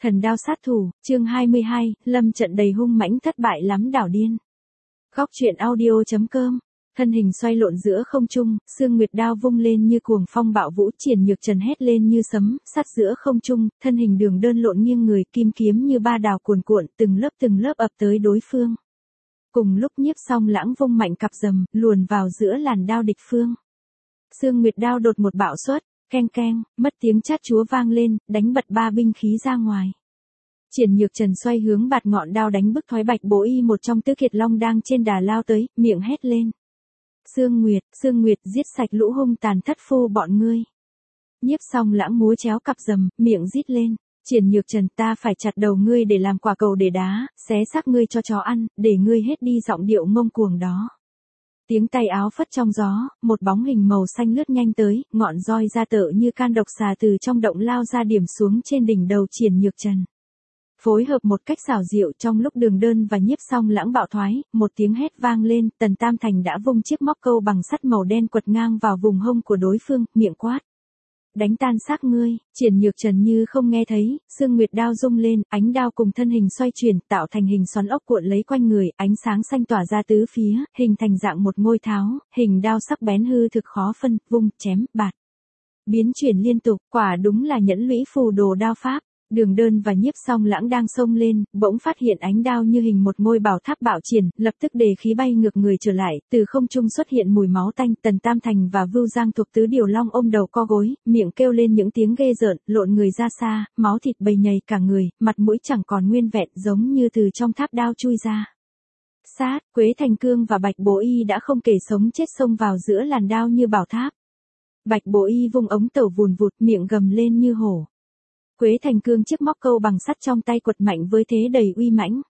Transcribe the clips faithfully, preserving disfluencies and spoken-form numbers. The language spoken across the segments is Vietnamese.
Thần đao sát thủ, chương hai mươi hai, lâm trận đầy hung mãnh thất bại lắm đảo điên. Góc truyện audio chấm com. Thân hình xoay lộn giữa không trung, Sương Nguyệt đao vung lên như cuồng phong bạo vũ, Triển Nhược Trần hét lên như sấm, sát giữa không trung, thân hình đường đơn lộn nghiêng người, kim kiếm như ba đào cuồn cuộn, từng lớp từng lớp ập tới đối phương. Cùng lúc Nhiếp Song Lãng vung mạnh cặp rầm, luồn vào giữa làn đao địch phương. Sương Nguyệt đao đột một bạo xuất, keng keng, mất tiếng chát chúa vang lên, đánh bật ba binh khí ra ngoài. Triển Nhược Trần xoay hướng bạt ngọn đao đánh bức thoái Bạch Bố Y, một trong tứ kiệt long đang trên đà lao tới, miệng hét lên. Sương Nguyệt, Sương Nguyệt, giết sạch lũ hung tàn thất phu bọn ngươi. Nhiếp Song Lãng múa chéo cặp rầm, miệng rít lên. Triển Nhược Trần, ta phải chặt đầu ngươi để làm quả cầu để đá, xé xác ngươi cho chó ăn, để ngươi hết đi giọng điệu ngông cuồng đó. Tiếng tay áo phất trong gió, một bóng hình màu xanh lướt nhanh tới, ngọn roi ra tợ như can độc xà từ trong động lao ra điểm xuống trên đỉnh đầu Triển Nhược Trần. Phối hợp một cách xảo diệu, trong lúc đường đơn và Nhiếp Song Lãng bạo thoái, một tiếng hét vang lên, Tần Tam Thành đã vung chiếc móc câu bằng sắt màu đen quật ngang vào vùng hông của đối phương, miệng quát. Đánh tan xác ngươi. Triển Nhược Trần như không nghe thấy, Sương Nguyệt đao rung lên, ánh đao cùng thân hình xoay chuyển, tạo thành hình xoắn ốc cuộn lấy quanh người, ánh sáng xanh tỏa ra tứ phía, hình thành dạng một ngôi tháo, hình đao sắc bén hư thực khó phân, vung, chém, bạt. Biến chuyển liên tục, quả đúng là nhẫn lũy phù đồ đao pháp. Đường đơn và Nhiếp Song Lãng đang xông lên, bỗng phát hiện ánh đao như hình một ngôi bảo tháp bạo triển, lập tức đề khí bay ngược người trở lại, từ không trung xuất hiện mùi máu tanh. Tần Tam Thành và Vưu Giang thuộc tứ điều long ôm đầu co gối, miệng kêu lên những tiếng ghê rợn, lộn người ra xa, máu thịt bầy nhầy cả người, mặt mũi chẳng còn nguyên vẹn, giống như từ trong tháp đao chui ra. Sát, Quế Thành Cương và Bạch Bố Y đã không kể sống chết xông vào giữa làn đao như bảo tháp. Bạch Bố Y vung ống tẩu vùn vụt, miệng gầm lên như hổ. Quế Thành Cương chiếc móc câu bằng sắt trong tay quật mạnh với thế đầy uy mãnh.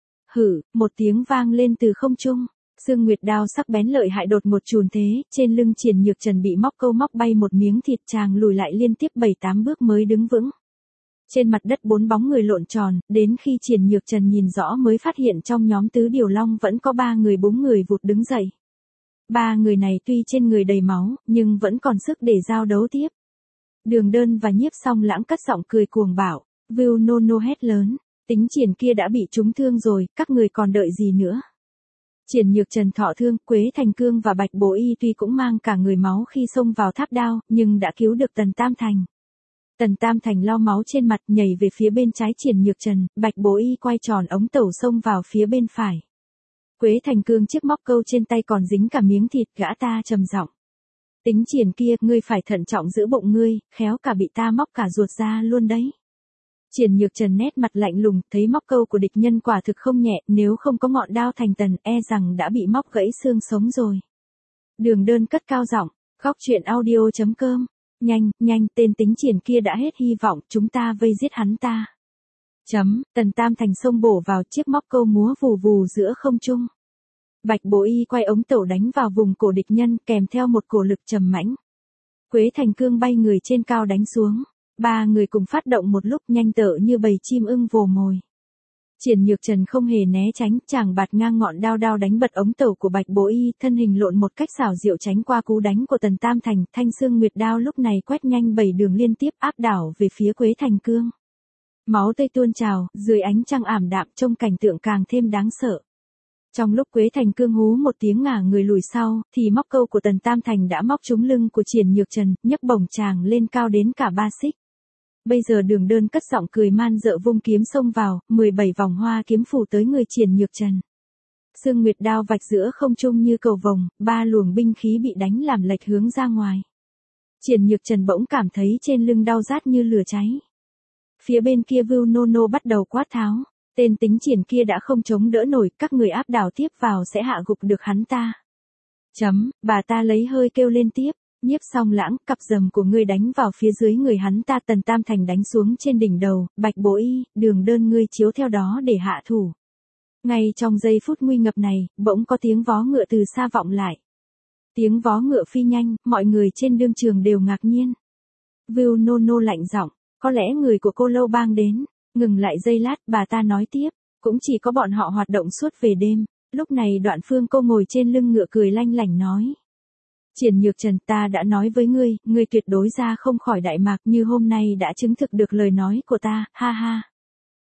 Hử, một tiếng vang lên từ không trung, Sương Nguyệt đao sắc bén lợi hại đột một chùn thế, trên lưng Triển Nhược Trần bị móc câu móc bay một miếng thịt, chàng lùi lại liên tiếp bảy tám bước mới đứng vững. Trên mặt đất bốn bóng người lộn tròn, đến khi Triển Nhược Trần nhìn rõ mới phát hiện trong nhóm tứ điều long vẫn có ba người bốn người vụt đứng dậy. Ba người này tuy trên người đầy máu, nhưng vẫn còn sức để giao đấu tiếp. Đường đơn và Nhiếp Song Lãng cất giọng cười cuồng bạo, Vưu nô nô hét lớn, tính Triển kia đã bị trúng thương rồi, các người còn đợi gì nữa. Triển Nhược Trần thọ thương, Quế Thành Cương và Bạch Bố Y tuy cũng mang cả người máu khi xông vào tháp đao, nhưng đã cứu được Tần Tam Thành. Tần Tam Thành lau máu trên mặt, nhảy về phía bên trái Triển Nhược Trần, Bạch Bố Y quay tròn ống tẩu xông vào phía bên phải. Quế Thành Cương chiếc móc câu trên tay còn dính cả miếng thịt, gã ta trầm giọng. Tính Triển kia, ngươi phải thận trọng giữ bụng ngươi, khéo cả bị ta móc cả ruột ra luôn đấy. Triển Nhược Trần nét mặt lạnh lùng, thấy móc câu của địch nhân quả thực không nhẹ, nếu không có ngọn đao thành tần, e rằng đã bị móc gãy xương sống rồi. Đường đơn cất cao giọng, góc truyện audio chấm com, nhanh, nhanh, tên tính Triển kia đã hết hy vọng, chúng ta vây giết hắn ta. Chấm, Tần Tam Thành xông bổ vào, chiếc móc câu múa vù vù giữa không trung. Bạch Bố Y quay ống tẩu đánh vào vùng cổ địch nhân, kèm theo một cổ lực trầm mãnh. Quế Thành Cương bay người trên cao đánh xuống. Ba người cùng phát động một lúc, nhanh tợ như bầy chim ưng vồ mồi. Triển Nhược Trần không hề né tránh, chàng bạt ngang ngọn đao đao đánh bật ống tẩu của Bạch Bố Y, thân hình lộn một cách xảo diệu tránh qua cú đánh của Tần Tam Thành. Thanh Sương Nguyệt đao lúc này quét nhanh bảy đường liên tiếp áp đảo về phía Quế Thành Cương. Máu tươi tuôn trào, dưới ánh trăng ảm đạm trông cảnh tượng càng thêm đáng sợ. Trong lúc Quế Thành Cương hú một tiếng ngả người lùi sau, thì móc câu của Tần Tam Thành đã móc trúng lưng của Triển Nhược Trần, nhấc bổng chàng lên cao đến cả ba xích. Bây giờ đường đơn cất giọng cười man dợ vung kiếm xông vào, mười bảy vòng hoa kiếm phủ tới người Triển Nhược Trần. Sương Nguyệt đao vạch giữa không trung như cầu vồng, ba luồng binh khí bị đánh làm lệch hướng ra ngoài. Triển Nhược Trần bỗng cảm thấy trên lưng đau rát như lửa cháy. Phía bên kia Vưu nô nô bắt đầu quát tháo. Tên tính Triển kia đã không chống đỡ nổi, các người áp đảo tiếp vào sẽ hạ gục được hắn ta. Chấm, bà ta lấy hơi kêu lên tiếp, Nhiếp Song Lãng, cặp rầm của ngươi đánh vào phía dưới người hắn ta. Tần Tam Thành đánh xuống trên đỉnh đầu, Bạch Bố Y, đường đơn ngươi chiếu theo đó để hạ thủ. Ngay trong giây phút nguy ngập này, bỗng có tiếng vó ngựa từ xa vọng lại. Tiếng vó ngựa phi nhanh, mọi người trên đương trường đều ngạc nhiên. Vưu nô nô lạnh giọng, có lẽ người của Cô Lâu Bang đến. Ngừng lại giây lát, bà ta nói tiếp, cũng chỉ có bọn họ hoạt động suốt về đêm. Lúc này Đoạn Phương Cô ngồi trên lưng ngựa cười lanh lảnh nói. Triển Nhược Trần, ta đã nói với ngươi, ngươi tuyệt đối ra không khỏi Đại Mạc, như hôm nay đã chứng thực được lời nói của ta, ha ha.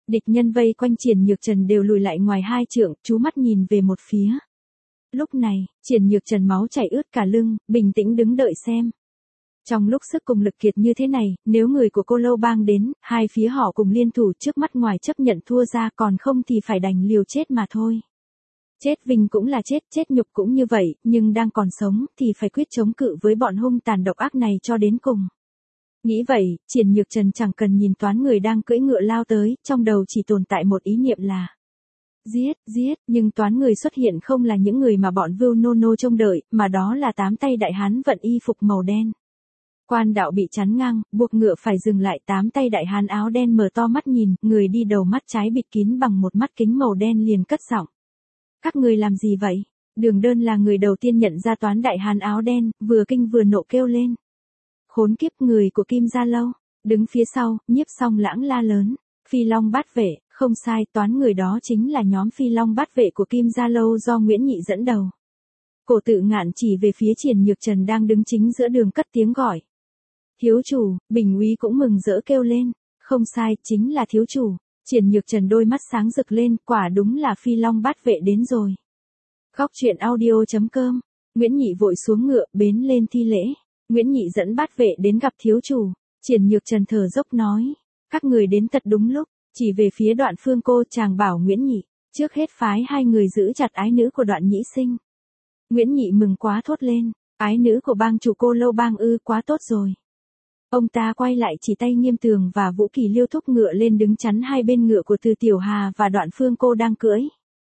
Địch nhân vây quanh Triển Nhược Trần đều lùi lại ngoài hai trượng, chú mắt nhìn về một phía. Lúc này, Triển Nhược Trần máu chảy ướt cả lưng, bình tĩnh đứng đợi xem. Trong lúc sức cùng lực kiệt như thế này, nếu người của Cô Lâu Bang đến, hai phía họ cùng liên thủ trước mắt ngoài chấp nhận thua ra, còn không thì phải đành liều chết mà thôi. Chết vinh cũng là chết, chết nhục cũng như vậy, nhưng đang còn sống thì phải quyết chống cự với bọn hung tàn độc ác này cho đến cùng. Nghĩ vậy, Triển Nhược Trần chẳng cần nhìn toán người đang cưỡi ngựa lao tới, trong đầu chỉ tồn tại một ý niệm là giết, giết, nhưng toán người xuất hiện không là những người mà bọn Vưu Nô Nô trông đợi, mà đó là tám tay đại hán vận y phục màu đen. Quan đạo bị chắn ngang, buộc ngựa phải dừng lại, tám tay đại hán áo đen mở to mắt nhìn, người đi đầu mắt trái bịt kín bằng một mắt kính màu đen liền cất giọng. Các người làm gì vậy? Đường Đơn là người đầu tiên nhận ra toán đại hán áo đen, vừa kinh vừa nộ kêu lên. Khốn kiếp, người của Kim Gia Lâu. Đứng phía sau, Nhiếp Song Lãng la lớn. Phi Long Bát Vệ, không sai, toán người đó chính là nhóm Phi Long Bát Vệ của Kim Gia Lâu do Nguyễn Nhị dẫn đầu. Cổ Tự Ngạn chỉ về phía Triển Nhược Trần đang đứng chính giữa đường cất tiếng gọi. Thiếu chủ, Bình úy cũng mừng rỡ kêu lên. Không sai, chính là thiếu chủ. Triển Nhược Trần đôi mắt sáng rực lên, quả đúng là Phi Long Bát Vệ đến rồi. Góc truyện audio chấm com. Nguyễn Nhị vội xuống ngựa, bến lên thi lễ. Nguyễn Nhị dẫn Bát Vệ đến gặp thiếu chủ. Triển Nhược Trần thở dốc nói. Các người đến thật đúng lúc, chỉ về phía Đoạn Phương cô, chàng bảo Nguyễn Nhị, trước hết phái hai người giữ chặt ái nữ của Đoạn Nhĩ Sinh. Nguyễn Nhị mừng quá thốt lên, ái nữ của bang chủ Cô Lâu Bang ư, quá tốt rồi. Ông ta quay lại chỉ tay Nghiêm Tường và Vũ Kỳ Liêu thúc ngựa lên đứng chắn hai bên ngựa của Từ Tiểu Hà và Đoạn Phương cô đang cưỡi.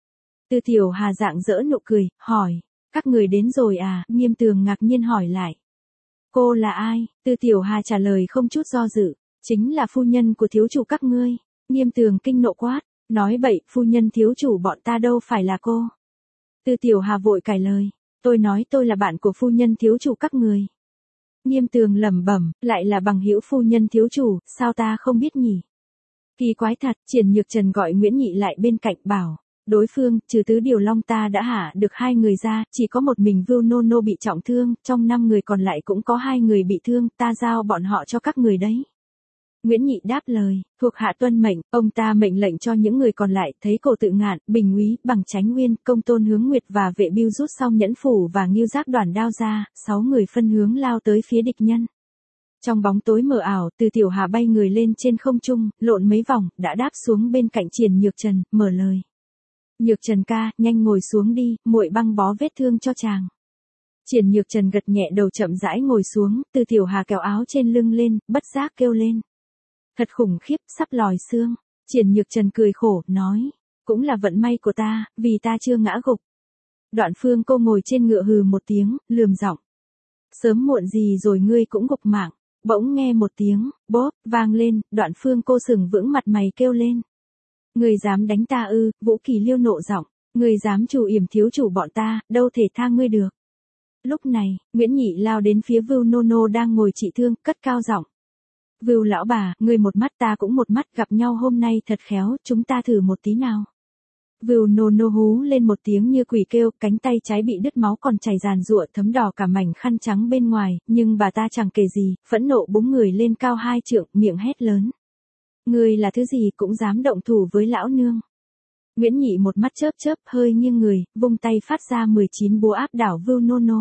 Từ Tiểu Hà rạng rỡ nụ cười, hỏi, các người đến rồi à? Nghiêm Tường ngạc nhiên hỏi lại. Cô là ai? Từ Tiểu Hà trả lời không chút do dự, chính là phu nhân của thiếu chủ các ngươi. Nghiêm Tường kinh nộ quát, nói bậy, phu nhân thiếu chủ bọn ta đâu phải là cô. Từ Tiểu Hà vội cải lời, tôi nói tôi là bạn của phu nhân thiếu chủ các người. Nghiêm Tường lẩm bẩm, lại là bằng hữu phu nhân thiếu chủ, sao ta không biết nhỉ? Kỳ quái thật. Triển Nhược Trần gọi Nguyễn Nhị lại bên cạnh bảo, đối phương, trừ Tứ Điều Long ta đã hạ được hai người ra, chỉ có một mình Vưu Nô Nô bị trọng thương, trong năm người còn lại cũng có hai người bị thương, ta giao bọn họ cho các người đấy. Nguyễn Nhị đáp lời, thuộc hạ tuân mệnh. Ông ta mệnh lệnh cho những người còn lại, thấy Cổ Tự Ngạn, Bình úy, Bằng Chánh Nguyên, Công Tôn Hướng Nguyệt và Vệ Bưu rút xong nhẫn phủ và Ngưu Giác đoàn đao ra, sáu người phân hướng lao tới phía địch nhân. Trong bóng tối mờ ảo, Từ Tiểu Hà bay người lên trên không trung, lộn mấy vòng, đã đáp xuống bên cạnh Triển Nhược Trần, mở lời. Nhược Trần ca, nhanh ngồi xuống đi, muội băng bó vết thương cho chàng. Triển Nhược Trần gật nhẹ đầu chậm rãi ngồi xuống, Từ Tiểu Hà kéo áo trên lưng lên, bất giác kêu lên. Thật khủng khiếp, sắp lòi xương. Triển Nhược Trần cười khổ, nói. Cũng là vận may của ta, vì ta chưa ngã gục. Đoạn Phương cô ngồi trên ngựa hừ một tiếng, lườm giọng. Sớm muộn gì rồi ngươi cũng gục mạng. Bỗng nghe một tiếng, bóp, vang lên, Đoạn Phương cô sừng vững mặt mày kêu lên. Ngươi dám đánh ta ư? Vũ Kỳ Liêu nộ giọng. Ngươi dám chủ yểm thiếu chủ bọn ta, đâu thể tha ngươi được. Lúc này, Nguyễn Nhị lao đến phía Vưu Nô Nô đang ngồi trị thương, cất cao giọng. Vưu lão bà, ngươi một mắt ta cũng một mắt, gặp nhau hôm nay thật khéo, chúng ta thử một tí nào. Vưu Nô Nô hú lên một tiếng như quỷ kêu, cánh tay trái bị đứt máu còn chảy ràn rụa thấm đỏ cả mảnh khăn trắng bên ngoài, nhưng bà ta chẳng kể gì, phẫn nộ búng người lên cao hai trượng, miệng hét lớn. Ngươi là thứ gì cũng dám động thủ với lão nương. Nguyễn Nhị một mắt chớp chớp, hơi nghiêng người, vung tay phát ra mười chín búa áp đảo Vưu Nô Nô.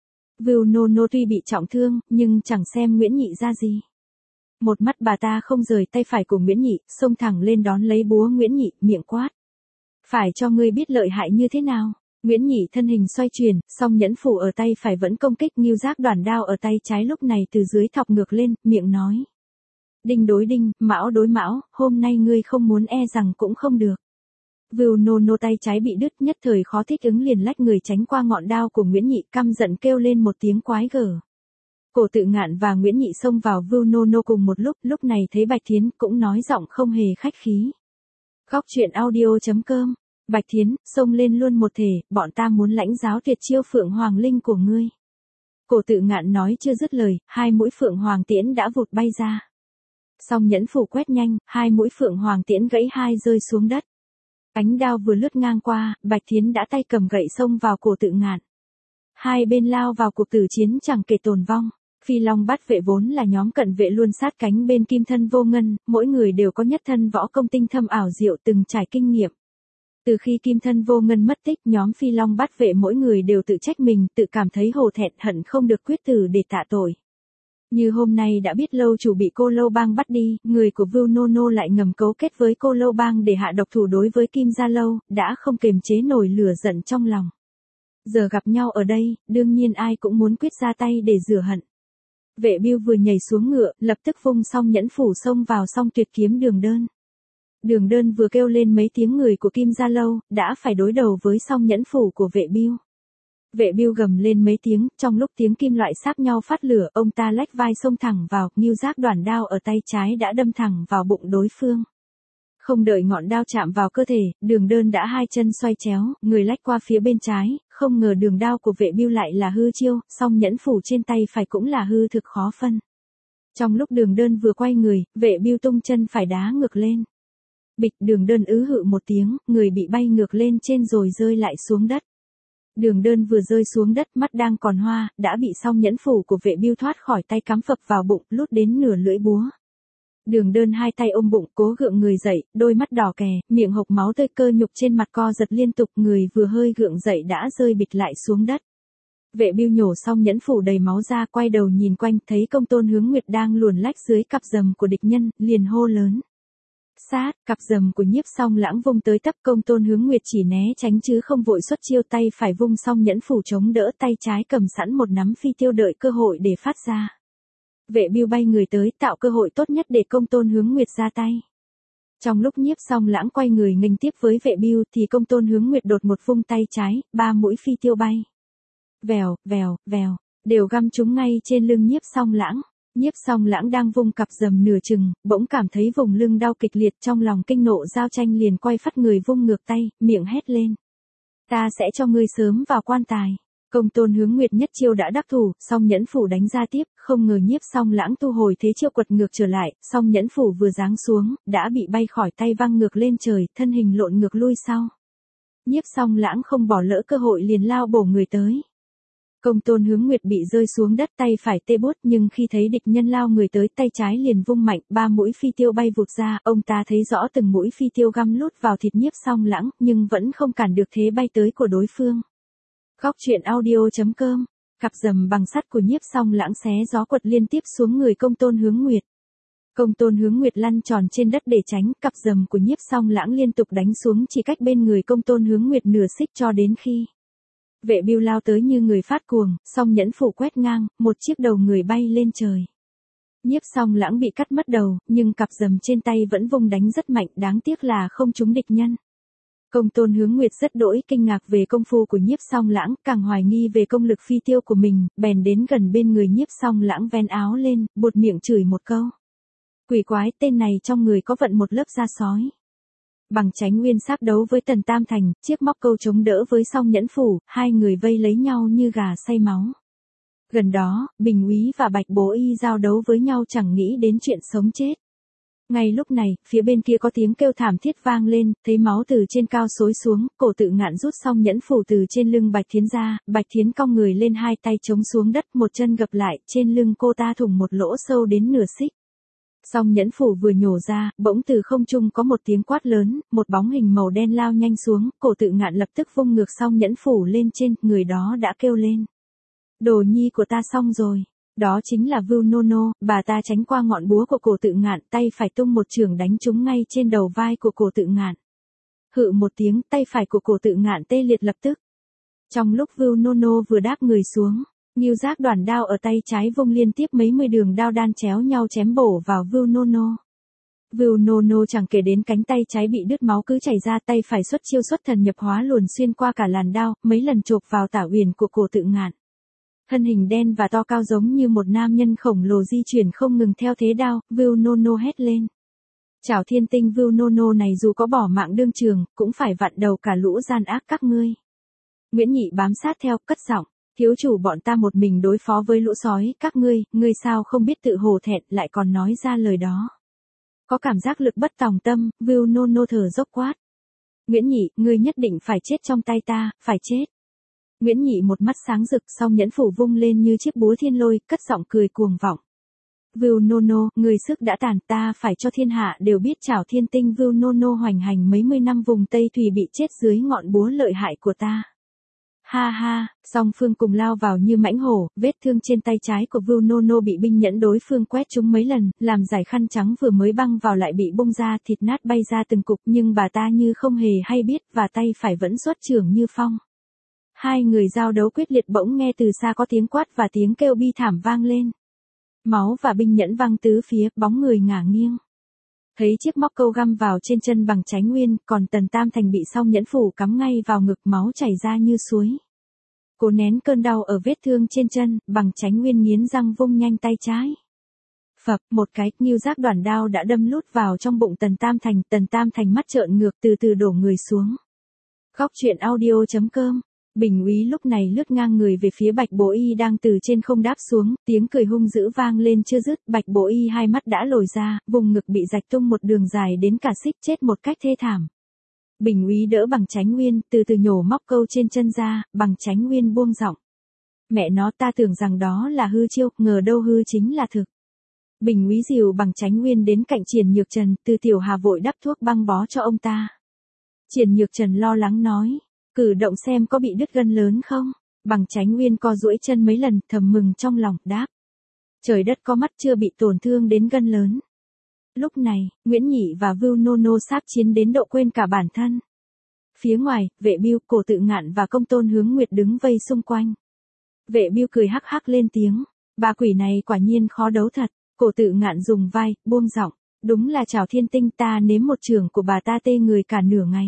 Vưu Nô Nô tuy bị trọng thương, nhưng chẳng xem Nguyễn Nhị ra gì. Một mắt bà ta không rời tay phải của Nguyễn Nhị, xông thẳng lên đón lấy búa Nguyễn Nhị, miệng quát. Phải cho ngươi biết lợi hại như thế nào. Nguyễn Nhị thân hình xoay chuyển, song nhẫn phủ ở tay phải vẫn công kích, Ngưu Giác đoàn đao ở tay trái lúc này từ dưới thọc ngược lên, miệng nói. Đinh đối đinh, mão đối mão, hôm nay ngươi không muốn e rằng cũng không được. Vưu Nô Nô tay trái bị đứt, nhất thời khó thích ứng liền lách người tránh qua ngọn đao của Nguyễn Nhị, căm giận kêu lên một tiếng quái gở. Cổ Tự Ngạn và Nguyễn Nhị xông vào Vưu Nô Nô cùng một lúc, lúc này thấy Bạch Thiến cũng nói giọng không hề khách khí. Góc truyện audio chấm com. Bạch Thiến, xông lên luôn một thể, bọn ta muốn lãnh giáo tuyệt chiêu Phượng Hoàng Linh của ngươi. Cổ Tự Ngạn nói chưa dứt lời, hai mũi Phượng Hoàng tiễn đã vụt bay ra. Song nhẫn phủ quét nhanh, hai mũi Phượng Hoàng tiễn gãy hai rơi xuống đất. Ánh đao vừa lướt ngang qua, Bạch Thiến đã tay cầm gậy xông vào Cổ Tự Ngạn. Hai bên lao vào cuộc tử chiến chẳng kể tồn vong. Phi Long Bát Vệ vốn là nhóm cận vệ luôn sát cánh bên Kim Thân Vô Ngân, mỗi người đều có nhất thân võ công tinh thâm ảo diệu từng trải kinh nghiệm. Từ khi Kim Thân Vô Ngân mất tích, nhóm Phi Long Bát Vệ mỗi người đều tự trách mình, tự cảm thấy hổ thẹn hận không được quyết tử để tạ tội. Như hôm nay đã biết lâu chủ bị Cô Lâu Bang bắt đi, người của Vưu Nô Nô lại ngầm cấu kết với Cô Lâu Bang để hạ độc thủ đối với Kim Gia Lâu, đã không kềm chế nổi lửa giận trong lòng. Giờ gặp nhau ở đây, đương nhiên ai cũng muốn quyết ra tay để rửa hận. Vệ Bưu vừa nhảy xuống ngựa, lập tức vung song nhẫn phủ xông vào song tuyệt kiếm Đường Đơn. Đường Đơn vừa kêu lên mấy tiếng người của Kim Gia Lâu, đã phải đối đầu với song nhẫn phủ của Vệ Bưu. Vệ Bưu gầm lên mấy tiếng, trong lúc tiếng kim loại sáp nhau phát lửa, ông ta lách vai xông thẳng vào, Ngưu Giác đoản đao ở tay trái đã đâm thẳng vào bụng đối phương. Không đợi ngọn đao chạm vào cơ thể, Đường Đơn đã hai chân xoay chéo, người lách qua phía bên trái, không ngờ đường đao của Vệ Bưu lại là hư chiêu, song nhẫn phủ trên tay phải cũng là hư thực khó phân. Trong lúc Đường Đơn vừa quay người, Vệ Bưu tung chân phải đá ngược lên. Bịch, Đường Đơn ứ hự một tiếng, người bị bay ngược lên trên rồi rơi lại xuống đất. Đường Đơn vừa rơi xuống đất, mắt đang còn hoa, đã bị song nhẫn phủ của Vệ Bưu thoát khỏi tay cắm phập vào bụng, lút đến nửa lưỡi búa. Đường Đơn hai tay ôm bụng, cố gượng người dậy, đôi mắt đỏ kè, miệng hộc máu tươi, cơ nhục trên mặt co giật liên tục, người vừa hơi gượng dậy đã rơi bịch lại xuống đất. Vệ Bưu nhổ xong nhẫn phủ đầy máu ra, quay đầu nhìn quanh, thấy Công Tôn Hướng Nguyệt đang luồn lách dưới cặp rầm của địch nhân, liền hô lớn. Sát, cặp rầm của Nhiếp Song Lãng vung tới tấp, Công Tôn Hướng Nguyệt chỉ né tránh chứ không vội xuất chiêu, tay phải vung xong nhẫn phủ chống đỡ, tay trái cầm sẵn một nắm phi tiêu đợi cơ hội để phát ra. Vệ Bưu bay người tới, tạo cơ hội tốt nhất để Công Tôn Hướng Nguyệt ra tay. Trong lúc Nhiếp Song Lãng quay người nghênh tiếp với Vệ Bưu thì Công Tôn Hướng Nguyệt đột một vung tay trái, ba mũi phi tiêu bay. Vèo, vèo, vèo, đều găm trúng ngay trên lưng Nhiếp Song Lãng. Nhiếp Song Lãng đang vung cặp rầm nửa chừng, bỗng cảm thấy vùng lưng đau kịch liệt, trong lòng kinh nộ giao tranh liền quay phắt người vung ngược tay, miệng hét lên. Ta sẽ cho ngươi sớm vào quan tài. Công Tôn Hướng Nguyệt nhất chiêu đã đắc thủ, song nhẫn phủ đánh ra tiếp, không ngờ Nhiếp Song Lãng tu hồi thế chiêu quật ngược trở lại, song nhẫn phủ vừa giáng xuống, đã bị bay khỏi tay văng ngược lên trời, thân hình lộn ngược lui sau. Nhiếp Song Lãng không bỏ lỡ cơ hội liền lao bổ người tới. Công Tôn Hướng Nguyệt bị rơi xuống đất, tay phải tê bút, nhưng khi thấy địch nhân lao người tới, tay trái liền vung mạnh, ba mũi phi tiêu bay vụt ra, ông ta thấy rõ từng mũi phi tiêu găm lút vào thịt Nhiếp Song Lãng, nhưng vẫn không cản được thế bay tới của đối phương. Góc truyện audio chấm com, cặp rầm bằng sắt của Nhiếp Song Lãng xé gió quật liên tiếp xuống người Công Tôn Hướng Nguyệt. Công Tôn Hướng Nguyệt lăn tròn trên đất để tránh, cặp rầm của Nhiếp Song Lãng liên tục đánh xuống chỉ cách bên người Công Tôn Hướng Nguyệt nửa xích, cho đến khi Vệ Bưu lao tới như người phát cuồng, song nhẫn phủ quét ngang, một chiếc đầu người bay lên trời. Nhiếp Song Lãng bị cắt mất đầu, nhưng cặp rầm trên tay vẫn vung đánh rất mạnh, đáng tiếc là không trúng địch nhân. Công Tôn Hướng Nguyệt rất đỗi kinh ngạc về công phu của Nhiếp Song Lãng, càng hoài nghi về công lực phi tiêu của mình, bèn đến gần bên người Nhiếp Song Lãng vén áo lên, buột miệng chửi một câu. Quỷ quái, tên này trong người có vận một lớp da sói. Bằng Chánh Nguyên sáp đấu với Tần Tam Thành, chiếc móc câu chống đỡ với song nhẫn phủ, hai người vây lấy nhau như gà say máu. Gần đó, Bình Úy và Bạch Bố Y giao đấu với nhau chẳng nghĩ đến chuyện sống chết. Ngay lúc này, phía bên kia có tiếng kêu thảm thiết vang lên, thấy máu từ trên cao xối xuống, Cổ Tự Ngạn rút xong nhẫn phủ từ trên lưng Bạch Thiến ra, Bạch Thiến cong người lên, hai tay chống xuống đất, một chân gập lại, trên lưng cô ta thủng một lỗ sâu đến nửa xích. Song nhẫn phủ vừa nhổ ra, bỗng từ không trung có một tiếng quát lớn, một bóng hình màu đen lao nhanh xuống, Cổ Tự Ngạn lập tức vung ngược song nhẫn phủ lên trên, người đó đã kêu lên. Đồ nhi của ta xong rồi. Đó chính là Vưu Nô Nô, bà ta tránh qua ngọn búa của Cổ Tự Ngạn, tay phải tung một chưởng đánh trúng ngay trên đầu vai của Cổ Tự Ngạn. Hự một tiếng, tay phải của Cổ Tự Ngạn tê liệt lập tức. Trong lúc Vưu Nô Nô vừa đáp người xuống, Ngưu Giác đoản đao ở tay trái vung liên tiếp mấy mươi đường đao đan chéo nhau chém bổ vào Vưu Nô Nô. Vưu Nô Nô chẳng kể đến cánh tay trái bị đứt máu cứ chảy ra, tay phải xuất chiêu xuất thần nhập hóa luồn xuyên qua cả làn đao, mấy lần chộp vào tả uyển của Cổ Tự Ngạn. Thân hình đen và to cao giống như một nam nhân khổng lồ di chuyển không ngừng theo thế đao, Vưu Nô Nô hét lên. Chảo thiên tinh, Vưu Nô Nô này dù có bỏ mạng đương trường, cũng phải vặn đầu cả lũ gian ác các ngươi. Nguyễn Nhị bám sát theo, cất giọng. Thiếu chủ bọn ta một mình đối phó với lũ sói, các ngươi, ngươi sao không biết tự hổ thẹn, lại còn nói ra lời đó. Có cảm giác lực bất tòng tâm, Vưu Nô Nô thở dốc quát. Nguyễn Nhị, ngươi nhất định phải chết trong tay ta, phải chết. Nguyễn Nhị một mắt sáng rực, song nhẫn phủ vung lên như chiếc búa thiên lôi, cất giọng cười cuồng vọng. Vưu Nô Nô, người sức đã tàn, ta phải cho thiên hạ đều biết Trảo Thiên Tinh Vưu Nô Nô hoành hành mấy mươi năm vùng Tây Thùy bị chết dưới ngọn búa lợi hại của ta. Ha ha, song phương cùng lao vào như mãnh hổ, vết thương trên tay trái của Vưu Nô Nô bị binh nhẫn đối phương quét trúng mấy lần, làm giải khăn trắng vừa mới băng vào lại bị bung ra, thịt nát bay ra từng cục, nhưng bà ta như không hề hay biết, và tay phải vẫn xuất chưởng như phong. Hai người giao đấu quyết liệt, bỗng nghe từ xa có tiếng quát và tiếng kêu bi thảm vang lên. Máu và binh nhẫn văng tứ phía, bóng người ngả nghiêng. Thấy chiếc móc câu găm vào trên chân Bằng Chánh Nguyên, còn Tần Tam Thành bị song nhẫn phủ cắm ngay vào ngực, máu chảy ra như suối. Cố nén cơn đau ở vết thương trên chân, Bằng Chánh Nguyên nghiến răng vung nhanh tay trái. Phập, một cái, ngưu giác đoản đao đã đâm lút vào trong bụng Tần Tam Thành, Tần Tam Thành mắt trợn ngược từ từ đổ người xuống. Góc truyện audio chấm com. Bình úy lúc này lướt ngang người về phía Bạch Bố Y đang từ trên không đáp xuống, tiếng cười hung dữ vang lên chưa dứt, Bạch Bố Y hai mắt đã lồi ra, vùng ngực bị rạch tung một đường dài đến cả xích, chết một cách thê thảm. Bình úy đỡ Bằng Chánh Nguyên, từ từ nhổ móc câu trên chân ra, Bằng Chánh Nguyên buông giọng. Mẹ nó, ta tưởng rằng đó là hư chiêu, ngờ đâu hư chính là thực. Bình úy dìu Bằng Chánh Nguyên đến cạnh Triển Nhược Trần, Từ Tiểu Hà vội đắp thuốc băng bó cho ông ta. Triển Nhược Trần lo lắng nói. Cử động xem có bị đứt gân lớn không? Bằng Chánh Nguyên co duỗi chân mấy lần, thầm mừng trong lòng, đáp. Trời đất có mắt, chưa bị tổn thương đến gân lớn. Lúc này, Nguyễn Nhị và Vưu Nô Nô sáp chiến đến độ quên cả bản thân. Phía ngoài, Vệ Bưu, Cổ Tự Ngạn và Công Tôn Hướng Nguyệt đứng vây xung quanh. Vệ Bưu cười hắc hắc lên tiếng. Bà quỷ này quả nhiên khó đấu thật. Cổ Tự Ngạn dùng vai, buông giọng. Đúng là Trảo Thiên Tinh, ta nếm một chưởng của bà ta tê người cả nửa ngày.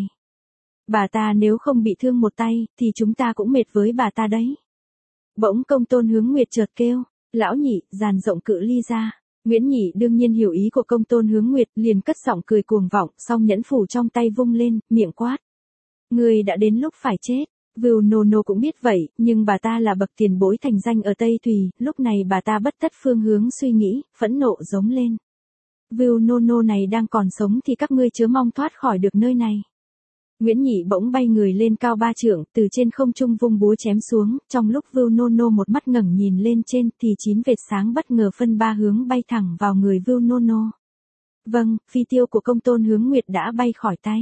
Bà ta nếu không bị thương một tay, thì chúng ta cũng mệt với bà ta đấy. Bỗng Công Tôn Hướng Nguyệt chợt kêu, lão Nhị, dàn rộng cự ly ra. Nguyễn Nhị đương nhiên hiểu ý của Công Tôn Hướng Nguyệt, liền cất giọng cười cuồng vọng, song nhẫn phủ trong tay vung lên, miệng quát. Người đã đến lúc phải chết. Vưu Nô Nô cũng biết vậy, nhưng bà ta là bậc tiền bối thành danh ở Tây Thùy, lúc này bà ta bất tất phương hướng suy nghĩ, phẫn nộ giống lên. Vưu Nô Nô này đang còn sống thì các ngươi chớ mong thoát khỏi được nơi này. Nguyễn Nhị bỗng bay người lên cao ba trượng, từ trên không trung vung búa chém xuống, trong lúc Vưu Nô Nô một mắt ngẩng nhìn lên trên thì chín vệt sáng bất ngờ phân ba hướng bay thẳng vào người Vưu Nô Nô. Vâng, phi tiêu của Công Tôn Hướng Nguyệt đã bay khỏi tay.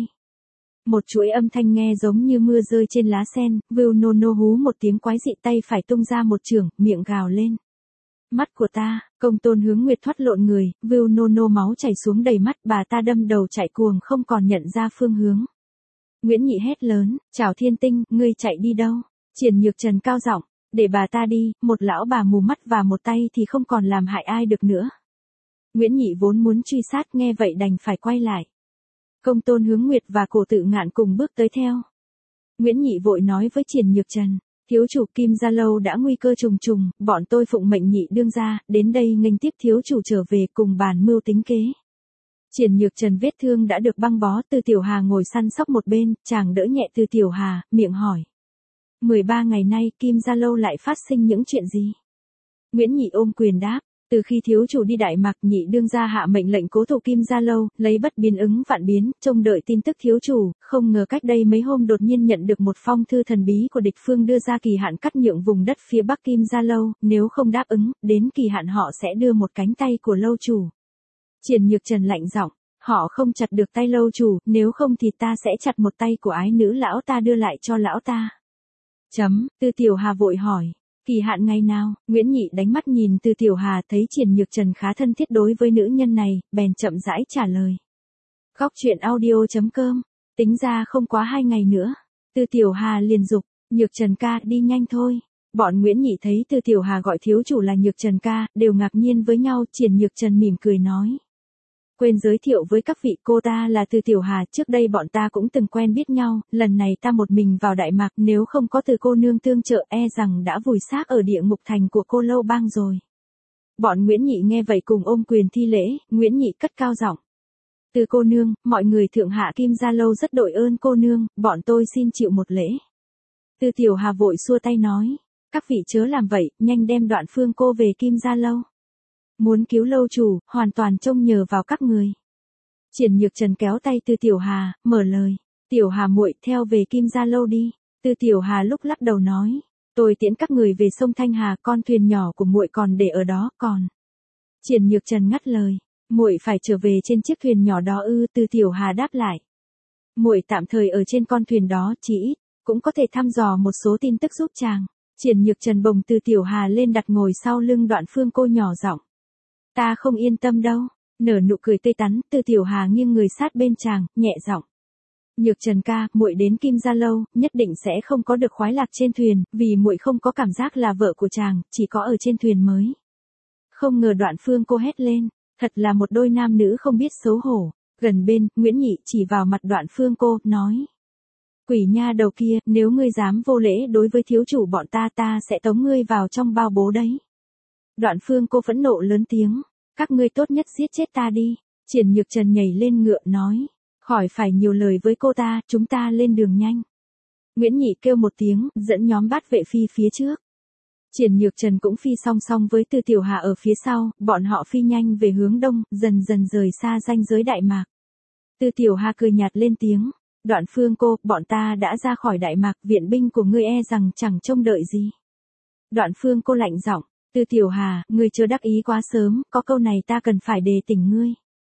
Một chuỗi âm thanh nghe giống như mưa rơi trên lá sen, Vưu Nô Nô hú một tiếng quái dị, tay phải tung ra một chưởng, miệng gào lên. Mắt của ta, Công Tôn Hướng Nguyệt thoát lộn người, Vưu Nô Nô máu chảy xuống đầy mắt, bà ta đâm đầu chạy cuồng không còn nhận ra phương hướng. Nguyễn Nhị hét lớn, Trảo Thiên Tinh, ngươi chạy đi đâu? Triển Nhược Trần cao giọng, để bà ta đi, một lão bà mù mắt và một tay thì không còn làm hại ai được nữa. Nguyễn Nhị vốn muốn truy sát, nghe vậy đành phải quay lại. Công Tôn Hướng Nguyệt và Cổ Tự Ngạn cùng bước tới theo. Nguyễn Nhị vội nói với Triển Nhược Trần, thiếu chủ Kim Gia Lâu đã nguy cơ trùng trùng, bọn tôi phụng mệnh Nhị đương gia, đến đây nghênh tiếp thiếu chủ trở về cùng bàn mưu tính kế. Triển Nhược Trần vết thương đã được băng bó, Từ Tiểu Hà ngồi săn sóc một bên, chàng đỡ nhẹ Từ Tiểu Hà, miệng hỏi. mười ba ngày nay Kim Gia Lâu lại phát sinh những chuyện gì? Nguyễn Nhị ôm quyền đáp, từ khi thiếu chủ đi Đại Mạc, Nhị đương gia hạ mệnh lệnh cố thủ Kim Gia Lâu, lấy bất biến ứng vạn biến, trông đợi tin tức thiếu chủ, không ngờ cách đây mấy hôm đột nhiên nhận được một phong thư thần bí của địch phương đưa ra kỳ hạn cắt nhượng vùng đất phía Bắc Kim Gia Lâu, nếu không đáp ứng, đến kỳ hạn họ sẽ đưa một cánh tay của lâu chủ. Triển Nhược Trần lạnh giọng, họ không chặt được tay lâu chủ, nếu không thì ta sẽ chặt một tay của ái nữ lão ta đưa lại cho lão ta. Chấm, Từ Tiểu Hà vội hỏi, kỳ hạn ngày nào? Nguyễn Nhị đánh mắt nhìn Từ Tiểu Hà, thấy Triển Nhược Trần khá thân thiết đối với nữ nhân này, bèn chậm rãi trả lời. Góc truyện audio chấm com, tính ra không quá hai ngày nữa. Từ Tiểu Hà liền dục, Nhược Trần ca, đi nhanh thôi. Bọn Nguyễn Nhị thấy Từ Tiểu Hà gọi thiếu chủ là Nhược Trần ca, đều ngạc nhiên với nhau. Triển Nhược Trần mỉm cười nói. Quên giới thiệu với các vị, cô ta là Từ Tiểu Hà, trước đây bọn ta cũng từng quen biết nhau, lần này ta một mình vào Đại Mạc, nếu không có Từ cô nương tương trợ e rằng đã vùi xác ở địa ngục thành của cô Lâu Bang rồi. Bọn Nguyễn Nhị nghe vậy cùng ôm quyền thi lễ, Nguyễn Nhị cất cao giọng. Từ cô nương, mọi người thượng hạ Kim Gia Lâu rất đội ơn cô nương, bọn tôi xin chịu một lễ. Từ Tiểu Hà vội xua tay nói, các vị chớ làm vậy, nhanh đem Đoạn Phương cô về Kim Gia Lâu. Muốn cứu lâu chủ, hoàn toàn trông nhờ vào các người. Triển Nhược Trần kéo tay Từ Tiểu Hà, mở lời, Tiểu Hà muội theo về Kim Gia Lâu đi. Từ Tiểu Hà lúc lắc đầu nói, tôi tiễn các người về sông Thanh Hà, con thuyền nhỏ của muội còn để ở đó, còn. Triển Nhược Trần ngắt lời, muội phải trở về trên chiếc thuyền nhỏ đó ư? Từ Tiểu Hà đáp lại, muội tạm thời ở trên con thuyền đó, chỉ ít cũng có thể thăm dò một số tin tức giúp chàng. Triển Nhược Trần bồng Từ Tiểu Hà lên đặt ngồi sau lưng Đoạn Phương Cô nhỏ giọng, ta không yên tâm đâu. Nở nụ cười tươi tắn, Từ Tiểu Hà nghiêng người sát bên chàng, nhẹ giọng, Nhược Trần ca, muội đến Kim Gia Lâu, nhất định sẽ không có được khoái lạc trên thuyền, vì muội không có cảm giác là vợ của chàng, chỉ có ở trên thuyền mới. Không ngờ Đoạn Phương Cô hét lên, thật là một đôi nam nữ không biết xấu hổ. Gần bên, Nguyễn Nhị chỉ vào mặt Đoạn Phương Cô, nói, quỷ nha đầu kia, nếu ngươi dám vô lễ đối với thiếu chủ bọn ta, ta sẽ tống ngươi vào trong bao bố đấy. Đoạn Phương Cô phẫn nộ lớn tiếng, các ngươi tốt nhất giết chết ta đi. Triển Nhược Trần nhảy lên ngựa nói, khỏi phải nhiều lời với cô ta, chúng ta lên đường nhanh. Nguyễn Nhị kêu một tiếng, dẫn nhóm bát vệ phi phía trước. Triển Nhược Trần cũng phi song song với Từ Tiểu Hà ở phía sau, bọn họ phi nhanh về hướng đông, dần dần rời xa ranh giới Đại Mạc. Từ Tiểu Hà cười nhạt lên tiếng, Đoạn Phương Cô, bọn ta đã ra khỏi Đại Mạc, viện binh của ngươi e rằng chẳng trông đợi gì. Đoạn Phương Cô lạnh giọng, Từ Tiểu Hà, ngươi chưa đắc ý quá sớm, có câu này ta cần phải đề tỉnh ngươi.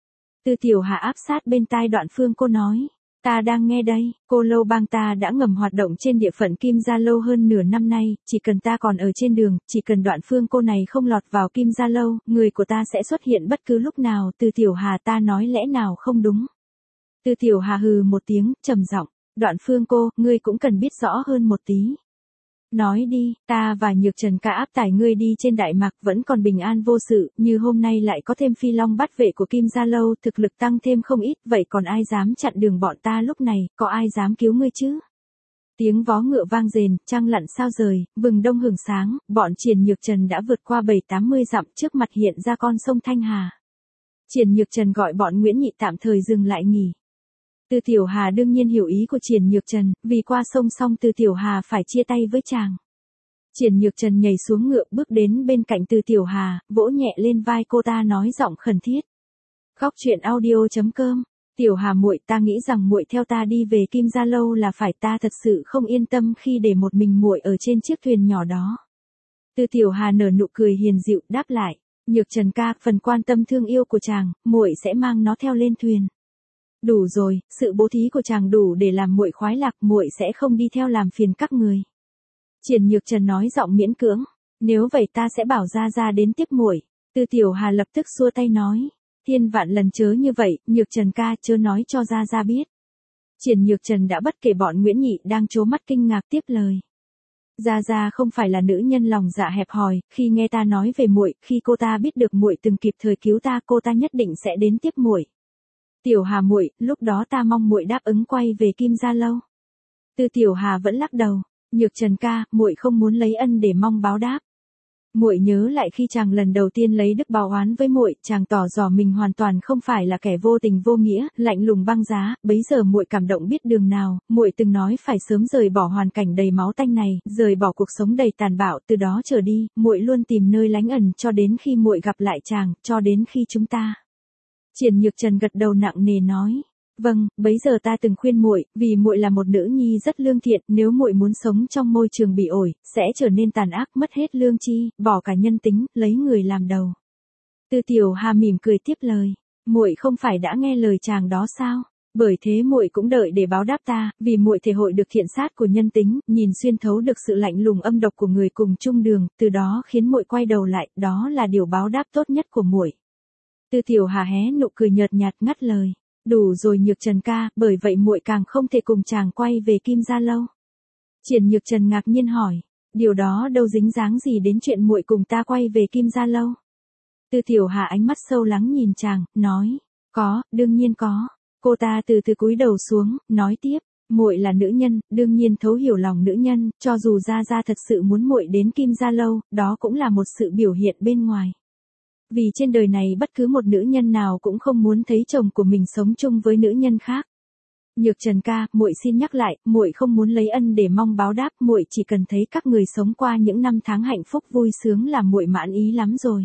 Từ Tiểu Hà áp sát bên tai Đoạn Phương Cô nói, ta đang nghe đây. Cô Lâu Bang ta đã ngầm hoạt động trên địa phận Kim Gia Lâu hơn nửa năm nay, chỉ cần ta còn ở trên đường, chỉ cần Đoạn Phương Cô này không lọt vào Kim Gia Lâu, người của ta sẽ xuất hiện bất cứ lúc nào. Từ Tiểu Hà, ta nói lẽ nào không đúng? Từ Tiểu Hà hừ một tiếng, trầm giọng, Đoạn Phương Cô, ngươi cũng cần biết rõ hơn một tí. Nói đi, ta và Nhược Trần ca áp tải ngươi đi trên Đại Mạc vẫn còn bình an vô sự, như hôm nay lại có thêm phi long bát vệ của Kim Gia Lâu, thực lực tăng thêm không ít, vậy còn ai dám chặn đường bọn ta lúc này, có ai dám cứu ngươi chứ? Tiếng vó ngựa vang rền, trăng lặn sao rời, vừng đông hưởng sáng, bọn Triển Nhược Trần đã vượt qua bảy tám mươi dặm, trước mặt hiện ra con sông Thanh Hà. Triển Nhược Trần gọi bọn Nguyễn Nhị tạm thời dừng lại nghỉ. Từ Tiểu Hà đương nhiên hiểu ý của Triển Nhược Trần, vì qua sông xong Từ Tiểu Hà phải chia tay với chàng. Triển Nhược Trần nhảy xuống ngựa bước đến bên cạnh Từ Tiểu Hà, vỗ nhẹ lên vai cô ta nói giọng khẩn thiết. Góc truyện audio chấm com, Tiểu Hà muội, ta nghĩ rằng muội theo ta đi về Kim Gia Lâu là phải, ta thật sự không yên tâm khi để một mình muội ở trên chiếc thuyền nhỏ đó. Từ Tiểu Hà nở nụ cười hiền dịu đáp lại, Nhược Trần ca, phần quan tâm thương yêu của chàng, muội sẽ mang nó theo lên thuyền. Đủ rồi, sự bố thí của chàng đủ để làm muội khoái lạc, muội sẽ không đi theo làm phiền các người. Triển Nhược Trần nói giọng miễn cưỡng, nếu vậy ta sẽ bảo Gia Gia đến tiếp muội. Từ Tiểu Hà lập tức xua tay nói, thiên vạn lần chớ như vậy, Nhược Trần ca, chớ nói cho Gia Gia biết. Triển Nhược Trần đã bất kể bọn Nguyễn Nhị đang trố mắt kinh ngạc tiếp lời. Gia Gia không phải là nữ nhân lòng dạ hẹp hòi, khi nghe ta nói về muội, khi cô ta biết được muội từng kịp thời cứu ta, cô ta nhất định sẽ đến tiếp muội. Tiểu Hà muội, lúc đó ta mong muội đáp ứng quay về Kim Gia Lâu. Từ Tiểu Hà vẫn lắc đầu, Nhược Trần ca, muội không muốn lấy ân để mong báo đáp. Muội nhớ lại khi chàng lần đầu tiên lấy đức báo oán với muội, chàng tỏ rõ mình hoàn toàn không phải là kẻ vô tình vô nghĩa, lạnh lùng băng giá, bấy giờ muội cảm động biết đường nào, muội từng nói phải sớm rời bỏ hoàn cảnh đầy máu tanh này, rời bỏ cuộc sống đầy tàn bạo, từ đó trở đi, muội luôn tìm nơi lánh ẩn cho đến khi muội gặp lại chàng, cho đến khi chúng ta. Triển Nhược Trần gật đầu nặng nề nói, vâng, bấy giờ ta từng khuyên muội, vì muội là một nữ nhi rất lương thiện, nếu muội muốn sống trong môi trường bị ổi, sẽ trở nên tàn ác, mất hết lương tri, bỏ cả nhân tính, lấy người làm đầu. Từ Tiểu Hà mỉm cười tiếp lời, muội không phải đã nghe lời chàng đó sao? Bởi thế muội cũng đợi để báo đáp ta, vì muội thể hội được thiện sát của nhân tính, nhìn xuyên thấu được sự lạnh lùng âm độc của người cùng chung đường, từ đó khiến muội quay đầu lại, đó là điều báo đáp tốt nhất của muội. Từ Tiểu Hà hé nụ cười nhợt nhạt ngắt lời, đủ rồi Nhược Trần ca, bởi vậy muội càng không thể cùng chàng quay về Kim Gia Lâu. Triển Nhược Trần ngạc nhiên hỏi, điều đó đâu dính dáng gì đến chuyện muội cùng ta quay về Kim Gia Lâu? Từ Tiểu Hà ánh mắt sâu lắng nhìn chàng, nói, có, đương nhiên có. Cô ta từ từ cúi đầu xuống, nói tiếp, muội là nữ nhân, đương nhiên thấu hiểu lòng nữ nhân, cho dù Gia Gia thật sự muốn muội đến Kim Gia Lâu, đó cũng là một sự biểu hiện bên ngoài. Vì trên đời này bất cứ một nữ nhân nào cũng không muốn thấy chồng của mình sống chung với nữ nhân khác. Nhược Trần ca, muội xin nhắc lại, muội không muốn lấy ân để mong báo đáp, muội chỉ cần thấy các người sống qua những năm tháng hạnh phúc vui sướng là muội mãn ý lắm rồi.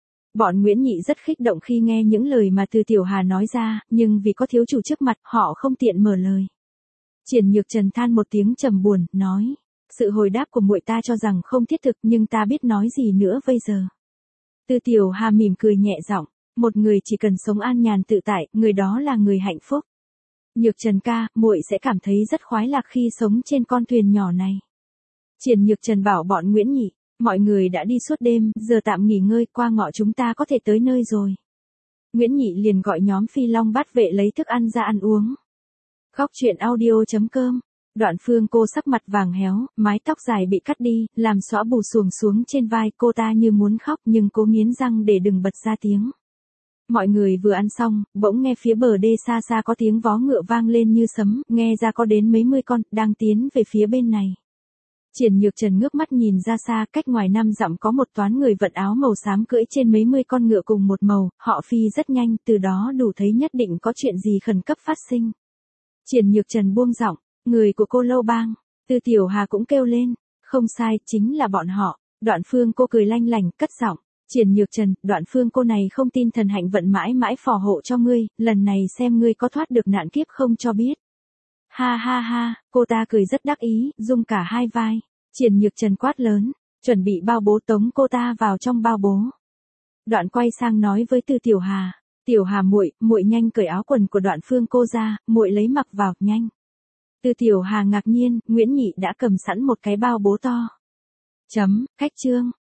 Bọn Nguyễn Nhị rất kích động khi nghe những lời mà Từ Tiểu Hà nói ra, nhưng vì có thiếu chủ trước mặt, họ không tiện mở lời. Triển Nhược Trần than một tiếng trầm buồn, nói. Sự hồi đáp của muội ta cho rằng không thiết thực nhưng ta biết nói gì nữa bây giờ. Tư Tiểu Hà mỉm cười nhẹ giọng, một người chỉ cần sống an nhàn tự tại, người đó là người hạnh phúc. Nhược Trần ca, muội sẽ cảm thấy rất khoái lạc khi sống trên con thuyền nhỏ này. Triển Nhược Trần bảo bọn Nguyễn Nhị, mọi người đã đi suốt đêm, giờ tạm nghỉ ngơi, qua ngọ chúng ta có thể tới nơi rồi. Nguyễn Nhị liền gọi nhóm Phi Long Bát Vệ lấy thức ăn ra ăn uống. Góc truyện audio chấm com. Đoạn Phương Cô sắc mặt vàng héo, mái tóc dài bị cắt đi, làm xõa bù xuồng xuống trên vai, cô ta như muốn khóc nhưng cố nghiến răng để đừng bật ra tiếng. Mọi người vừa ăn xong, bỗng nghe phía bờ đê xa xa có tiếng vó ngựa vang lên như sấm, nghe ra có đến mấy mươi con, đang tiến về phía bên này. Triển Nhược Trần ngước mắt nhìn ra xa, cách ngoài năm dặm có một toán người vận áo màu xám cưỡi trên mấy mươi con ngựa cùng một màu, họ phi rất nhanh, từ đó đủ thấy nhất định có chuyện gì khẩn cấp phát sinh. Triển Nhược Trần buông giọng, người của Cô Lâu Bang. Tư Tiểu Hà cũng kêu lên, không sai, chính là bọn họ. Đoạn Phương Cô cười lanh lảnh, cất giọng, Triển Nhược Trần, Đoạn Phương Cô này không tin thần hạnh vận mãi mãi phò hộ cho ngươi, lần này xem ngươi có thoát được nạn kiếp không cho biết. Ha ha ha, cô ta cười rất đắc ý, rung cả hai vai. Triển Nhược Trần quát lớn, chuẩn bị bao bố, tống cô ta vào trong bao bố. Đoạn quay sang nói với Tư Tiểu Hà, Tiểu Hà muội, muội nhanh cởi áo quần của Đoạn Phương Cô ra, muội lấy mặc vào, nhanh. Tư Tiểu Hà ngạc nhiên, Nguyễn Nhị đã cầm sẵn một cái bao bố to. Chấm, cách chương.